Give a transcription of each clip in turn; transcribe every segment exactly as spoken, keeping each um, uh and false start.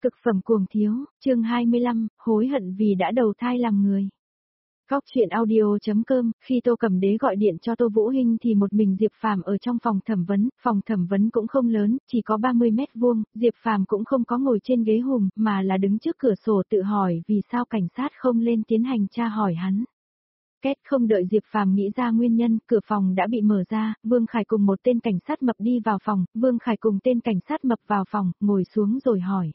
Cực phẩm cuồng thiếu, chương hai mươi lăm, hối hận vì đã đầu thai làm người. Góc chuyện audio.com, khi Tô Cẩm Đế gọi điện cho Tô Vũ Hinh thì một mình Diệp Phàm ở trong phòng thẩm vấn, phòng thẩm vấn cũng không lớn, chỉ có ba mươi mét vuông, Diệp Phàm cũng không có ngồi trên ghế hùm, mà là đứng trước cửa sổ tự hỏi vì sao cảnh sát không lên tiến hành tra hỏi hắn. Két, không đợi Diệp Phàm nghĩ ra nguyên nhân, cửa phòng đã bị mở ra, Vương Khải cùng một tên cảnh sát mập đi vào phòng, Vương Khải cùng tên cảnh sát mập vào phòng, ngồi xuống rồi hỏi.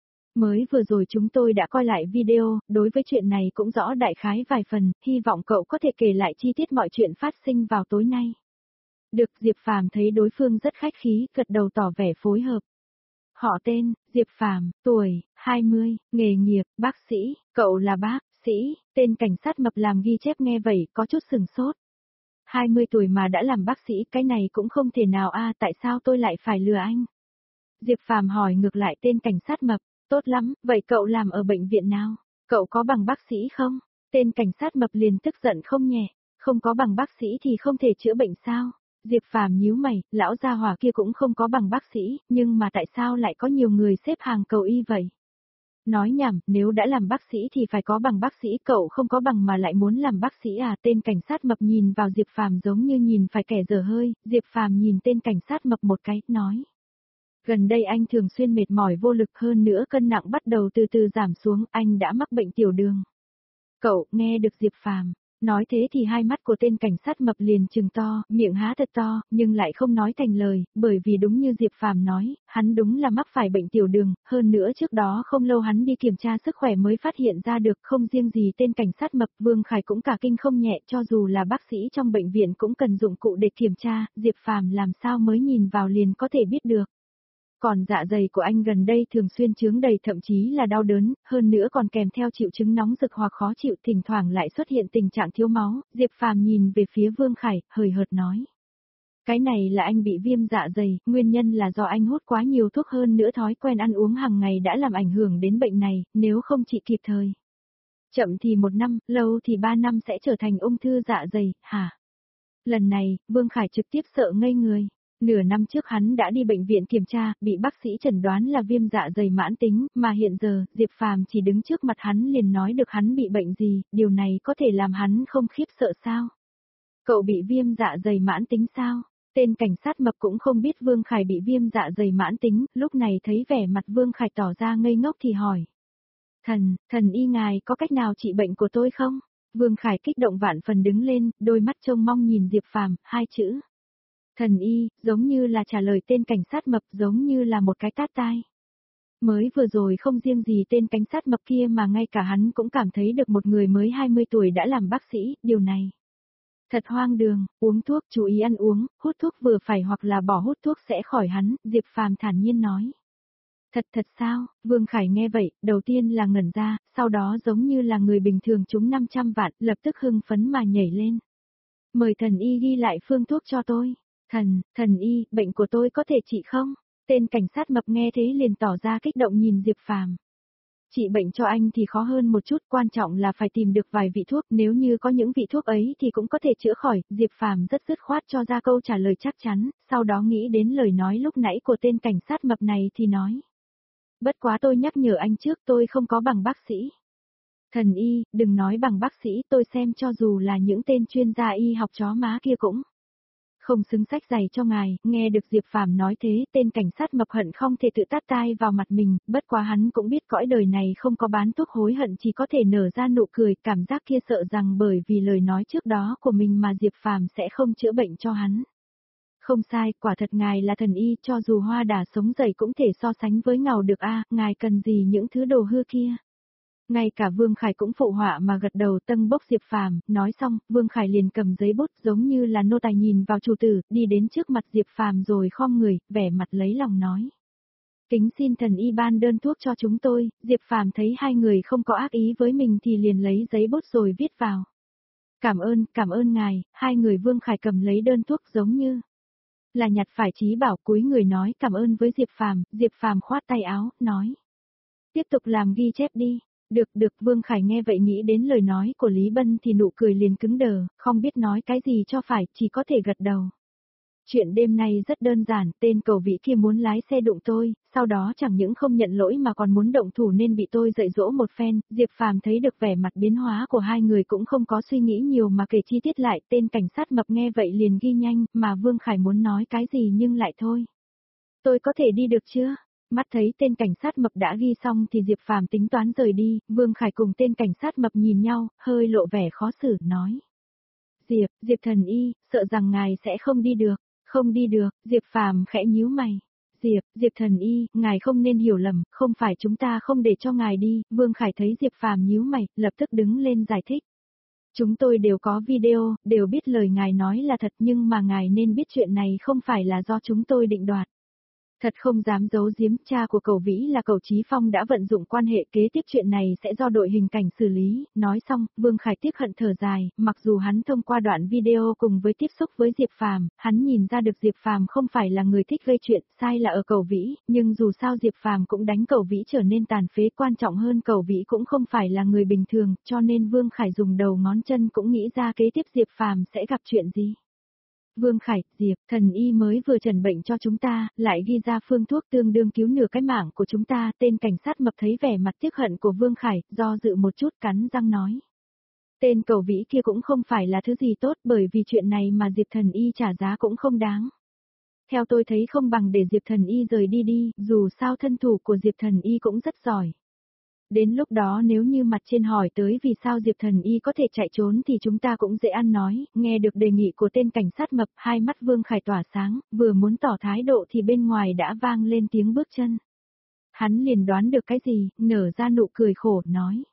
Mới vừa rồi chúng tôi đã coi lại video, đối với chuyện này cũng rõ đại khái vài phần, hy vọng cậu có thể kể lại chi tiết mọi chuyện phát sinh vào tối nay. Được, Diệp Phàm thấy đối phương rất khách khí, gật đầu tỏ vẻ phối hợp. Họ tên, Diệp Phàm, tuổi, hai mươi, nghề nghiệp, bác sĩ, cậu là bác sĩ, tên cảnh sát mập làm ghi chép nghe vậy có chút sừng sốt. hai mươi tuổi mà đã làm bác sĩ, cái này cũng không thể nào a, tại sao tôi lại phải lừa anh? Diệp Phàm hỏi ngược lại tên cảnh sát mập. Tốt lắm, vậy cậu làm ở bệnh viện nào? Cậu có bằng bác sĩ không? Tên cảnh sát mập liền tức giận không nhẹ, không có bằng bác sĩ thì không thể chữa bệnh sao? Diệp Phàm nhíu mày, lão gia hỏa kia cũng không có bằng bác sĩ, nhưng mà tại sao lại có nhiều người xếp hàng cầu y vậy? Nói nhảm, nếu đã làm bác sĩ thì phải có bằng bác sĩ, cậu không có bằng mà lại muốn làm bác sĩ à? Tên cảnh sát mập nhìn vào Diệp Phàm giống như nhìn phải kẻ dở hơi, Diệp Phàm nhìn tên cảnh sát mập một cái, nói. Gần đây anh thường xuyên mệt mỏi vô lực, hơn nữa cân nặng bắt đầu từ từ giảm xuống, anh đã mắc bệnh tiểu đường. Cậu, nghe được Diệp Phàm nói thế thì hai mắt của tên cảnh sát mập liền trừng to, miệng há thật to, nhưng lại không nói thành lời, bởi vì đúng như Diệp Phàm nói, hắn đúng là mắc phải bệnh tiểu đường, hơn nữa trước đó không lâu hắn đi kiểm tra sức khỏe mới phát hiện ra được, không riêng gì tên cảnh sát mập, Vương Khải cũng cả kinh không nhẹ, cho dù là bác sĩ trong bệnh viện cũng cần dụng cụ để kiểm tra, Diệp Phàm làm sao mới nhìn vào liền có thể biết được. Còn dạ dày của anh gần đây thường xuyên chướng đầy, thậm chí là đau đớn, hơn nữa còn kèm theo triệu chứng nóng rực hoặc khó chịu, thỉnh thoảng lại xuất hiện tình trạng thiếu máu. Diệp Phàm nhìn về phía Vương Khải, hời hợt nói. Cái này là anh bị viêm dạ dày, nguyên nhân là do anh hút quá nhiều thuốc, hơn nữa thói quen ăn uống hàng ngày đã làm ảnh hưởng đến bệnh này, nếu không trị kịp thời. Chậm thì một năm, lâu thì ba năm sẽ trở thành ung thư dạ dày, hả? Lần này, Vương Khải trực tiếp sợ ngây người. Nửa năm trước hắn đã đi bệnh viện kiểm tra, bị bác sĩ chẩn đoán là viêm dạ dày mãn tính, mà hiện giờ, Diệp Phàm chỉ đứng trước mặt hắn liền nói được hắn bị bệnh gì, điều này có thể làm hắn không khiếp sợ sao? Cậu bị viêm dạ dày mãn tính sao? Tên cảnh sát mập cũng không biết Vương Khải bị viêm dạ dày mãn tính, lúc này thấy vẻ mặt Vương Khải tỏ ra ngây ngốc thì hỏi. Thần, thần y ngài có cách nào trị bệnh của tôi không? Vương Khải kích động vạn phần đứng lên, đôi mắt trông mong nhìn Diệp Phàm, hai chữ. Thần y, giống như là trả lời tên cảnh sát mập, giống như là một cái tát tai. Mới vừa rồi không riêng gì tên cảnh sát mập kia mà ngay cả hắn cũng cảm thấy được một người mới hai mươi tuổi đã làm bác sĩ, điều này. Thật hoang đường, uống thuốc, chú ý ăn uống, hút thuốc vừa phải hoặc là bỏ hút thuốc sẽ khỏi hắn, Diệp Phàm thản nhiên nói. Thật thật sao? Vương Khải nghe vậy, đầu tiên là ngẩn ra, sau đó giống như là người bình thường trúng năm trăm vạn, lập tức hưng phấn mà nhảy lên. Mời thần y ghi lại phương thuốc cho tôi. Thần, thần y, bệnh của tôi có thể trị không? Tên cảnh sát mập nghe thế liền tỏ ra kích động nhìn Diệp Phàm. Trị bệnh cho anh thì khó hơn một chút, quan trọng là phải tìm được vài vị thuốc, nếu như có những vị thuốc ấy thì cũng có thể chữa khỏi, Diệp Phàm rất dứt khoát cho ra câu trả lời chắc chắn, sau đó nghĩ đến lời nói lúc nãy của tên cảnh sát mập này thì nói. Bất quá tôi nhắc nhở anh trước, tôi không có bằng bác sĩ. Thần y, đừng nói bằng bác sĩ, tôi xem cho dù là những tên chuyên gia y học chó má kia cũng không xứng sách giày cho ngài. Nghe được Diệp Phàm nói thế, tên cảnh sát mập hận không thể tự tát tai vào mặt mình, bất quá hắn cũng biết cõi đời này không có bán thuốc, hối hận chỉ có thể nở ra nụ cười, cảm giác kia sợ rằng bởi vì lời nói trước đó của mình mà Diệp Phàm sẽ không chữa bệnh cho hắn. Không sai, quả thật ngài là thần y, cho dù hoa đà sống dày cũng thể so sánh với ngầu được a, ngài cần gì những thứ đồ hư kia. Ngay cả Vương Khải cũng phụ họa mà gật đầu, tâng bốc Diệp Phàm, nói xong, Vương Khải liền cầm giấy bút giống như là nô tài nhìn vào chủ tử, đi đến trước mặt Diệp Phàm rồi khom người, vẻ mặt lấy lòng nói. Kính xin thần y ban đơn thuốc cho chúng tôi. Diệp Phàm thấy hai người không có ác ý với mình thì liền lấy giấy bút rồi viết vào. Cảm ơn, cảm ơn ngài. Hai người Vương Khải cầm lấy đơn thuốc giống như là nhặt phải trí bảo, cúi người nói cảm ơn với Diệp Phàm. Diệp Phàm khoát tay áo, nói. Tiếp tục làm ghi chép đi. Được, được, Vương Khải nghe vậy nghĩ đến lời nói của Lý Bân thì nụ cười liền cứng đờ, không biết nói cái gì cho phải, chỉ có thể gật đầu. Chuyện đêm nay rất đơn giản, tên cầu vĩ kia muốn lái xe đụng tôi, sau đó chẳng những không nhận lỗi mà còn muốn động thủ nên bị tôi dạy dỗ một phen, Diệp Phàm thấy được vẻ mặt biến hóa của hai người cũng không có suy nghĩ nhiều mà kể chi tiết lại, tên cảnh sát mập nghe vậy liền ghi nhanh, mà Vương Khải muốn nói cái gì nhưng lại thôi. Tôi có thể đi được chưa? Mắt thấy tên cảnh sát mập đã ghi xong thì Diệp Phàm tính toán rời đi, Vương Khải cùng tên cảnh sát mập nhìn nhau, hơi lộ vẻ khó xử, nói. Diệp, Diệp thần y, sợ rằng ngài sẽ không đi được. Không đi được, Diệp Phàm khẽ nhíu mày. Diệp, Diệp thần y, ngài không nên hiểu lầm, không phải chúng ta không để cho ngài đi, Vương Khải thấy Diệp Phàm nhíu mày, lập tức đứng lên giải thích. Chúng tôi đều có video, đều biết lời ngài nói là thật nhưng mà ngài nên biết chuyện này không phải là do chúng tôi định đoạt. Thật không dám giấu giếm, cha của cậu Vĩ là cậu Chí Phong đã vận dụng quan hệ, kế tiếp chuyện này sẽ do đội hình cảnh xử lý, nói xong, Vương Khải tiếc hận thở dài, mặc dù hắn thông qua đoạn video cùng với tiếp xúc với Diệp Phàm, hắn nhìn ra được Diệp Phàm không phải là người thích gây chuyện, sai là ở cậu Vĩ, nhưng dù sao Diệp Phàm cũng đánh cậu Vĩ trở nên tàn phế, quan trọng hơn cậu Vĩ cũng không phải là người bình thường, cho nên Vương Khải dùng đầu ngón chân cũng nghĩ ra kế tiếp Diệp Phàm sẽ gặp chuyện gì. Vương Khải, Diệp, thần y mới vừa trần bệnh cho chúng ta, lại ghi ra phương thuốc tương đương cứu nửa cái mạng của chúng ta, tên cảnh sát mập thấy vẻ mặt tiếc hận của Vương Khải, do dự một chút cắn răng nói. Tên cầu vĩ kia cũng không phải là thứ gì tốt bởi vì chuyện này mà Diệp thần y trả giá cũng không đáng. Theo tôi thấy không bằng để Diệp thần y rời đi đi, dù sao thân thủ của Diệp thần y cũng rất giỏi. Đến lúc đó nếu như mặt trên hỏi tới vì sao Diệp thần y có thể chạy trốn thì chúng ta cũng dễ ăn nói, nghe được đề nghị của tên cảnh sát mập, hai mắt Vương Khải tỏa sáng, vừa muốn tỏ thái độ thì bên ngoài đã vang lên tiếng bước chân. Hắn liền đoán được cái gì, nở ra nụ cười khổ, nói.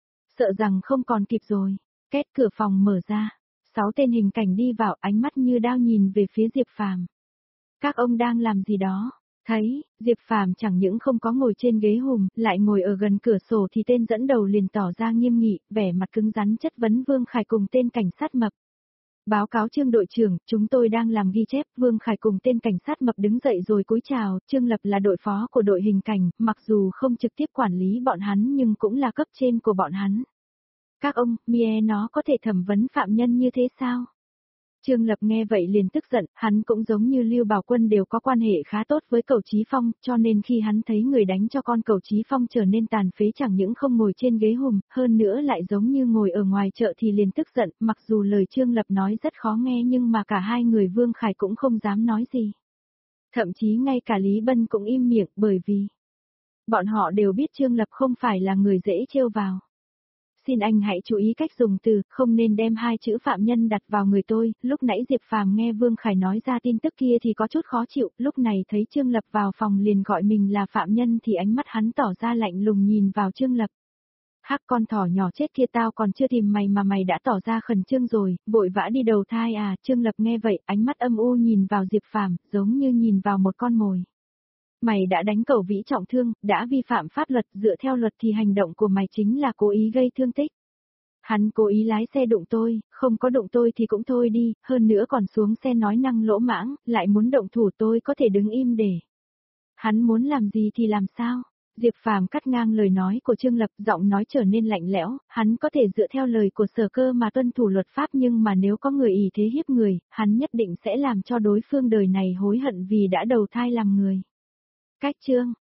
Sợ rằng không còn kịp rồi, két cửa phòng mở ra, sáu tên hình cảnh đi vào, ánh mắt như đao nhìn về phía Diệp Phàm. Các ông đang làm gì đó? Thấy, Diệp Phàm chẳng những không có ngồi trên ghế hùm, lại ngồi ở gần cửa sổ thì tên dẫn đầu liền tỏ ra nghiêm nghị, vẻ mặt cứng rắn chất vấn Vương Khải cùng tên cảnh sát mập. Báo cáo Trương đội trưởng, chúng tôi đang làm ghi chép, Vương Khải cùng tên cảnh sát mập đứng dậy rồi cúi chào, Trương Lập là đội phó của đội hình cảnh, mặc dù không trực tiếp quản lý bọn hắn nhưng cũng là cấp trên của bọn hắn. Các ông, mie nó có thể thẩm vấn phạm nhân như thế sao? Trương Lập nghe vậy liền tức giận, hắn cũng giống như Lưu Bảo Quân đều có quan hệ khá tốt với cậu Chí Phong, cho nên khi hắn thấy người đánh cho con cậu Chí Phong trở nên tàn phế chẳng những không ngồi trên ghế hùm, hơn nữa lại giống như ngồi ở ngoài chợ thì liền tức giận, mặc dù lời Trương Lập nói rất khó nghe nhưng mà cả hai người Vương Khải cũng không dám nói gì. Thậm chí ngay cả Lý Bân cũng im miệng bởi vì bọn họ đều biết Trương Lập không phải là người dễ trêu vào. Xin anh hãy chú ý cách dùng từ, không nên đem hai chữ phạm nhân đặt vào người tôi, lúc nãy Diệp Phàm nghe Vương Khải nói ra tin tức kia thì có chút khó chịu, lúc này thấy Trương Lập vào phòng liền gọi mình là phạm nhân thì ánh mắt hắn tỏ ra lạnh lùng nhìn vào Trương Lập. Hắc con thỏ nhỏ chết kia tao còn chưa tìm mày mà mày đã tỏ ra khẩn trương rồi, vội vã đi đầu thai à, Trương Lập nghe vậy, ánh mắt âm u nhìn vào Diệp Phàm, giống như nhìn vào một con mồi. Mày đã đánh cậu Vĩ trọng thương, đã vi phạm pháp luật, dựa theo luật thì hành động của mày chính là cố ý gây thương tích. Hắn cố ý lái xe đụng tôi, không có đụng tôi thì cũng thôi đi, hơn nữa còn xuống xe nói năng lỗ mãng, lại muốn động thủ tôi có thể đứng im để. Hắn muốn làm gì thì làm sao? Diệp Phàm cắt ngang lời nói của Trương Lập, giọng nói trở nên lạnh lẽo, hắn có thể dựa theo lời của Sở Cơ mà tuân thủ luật pháp nhưng mà nếu có người ỷ thế hiếp người, hắn nhất định sẽ làm cho đối phương đời này hối hận vì đã đầu thai làm người. Cách chương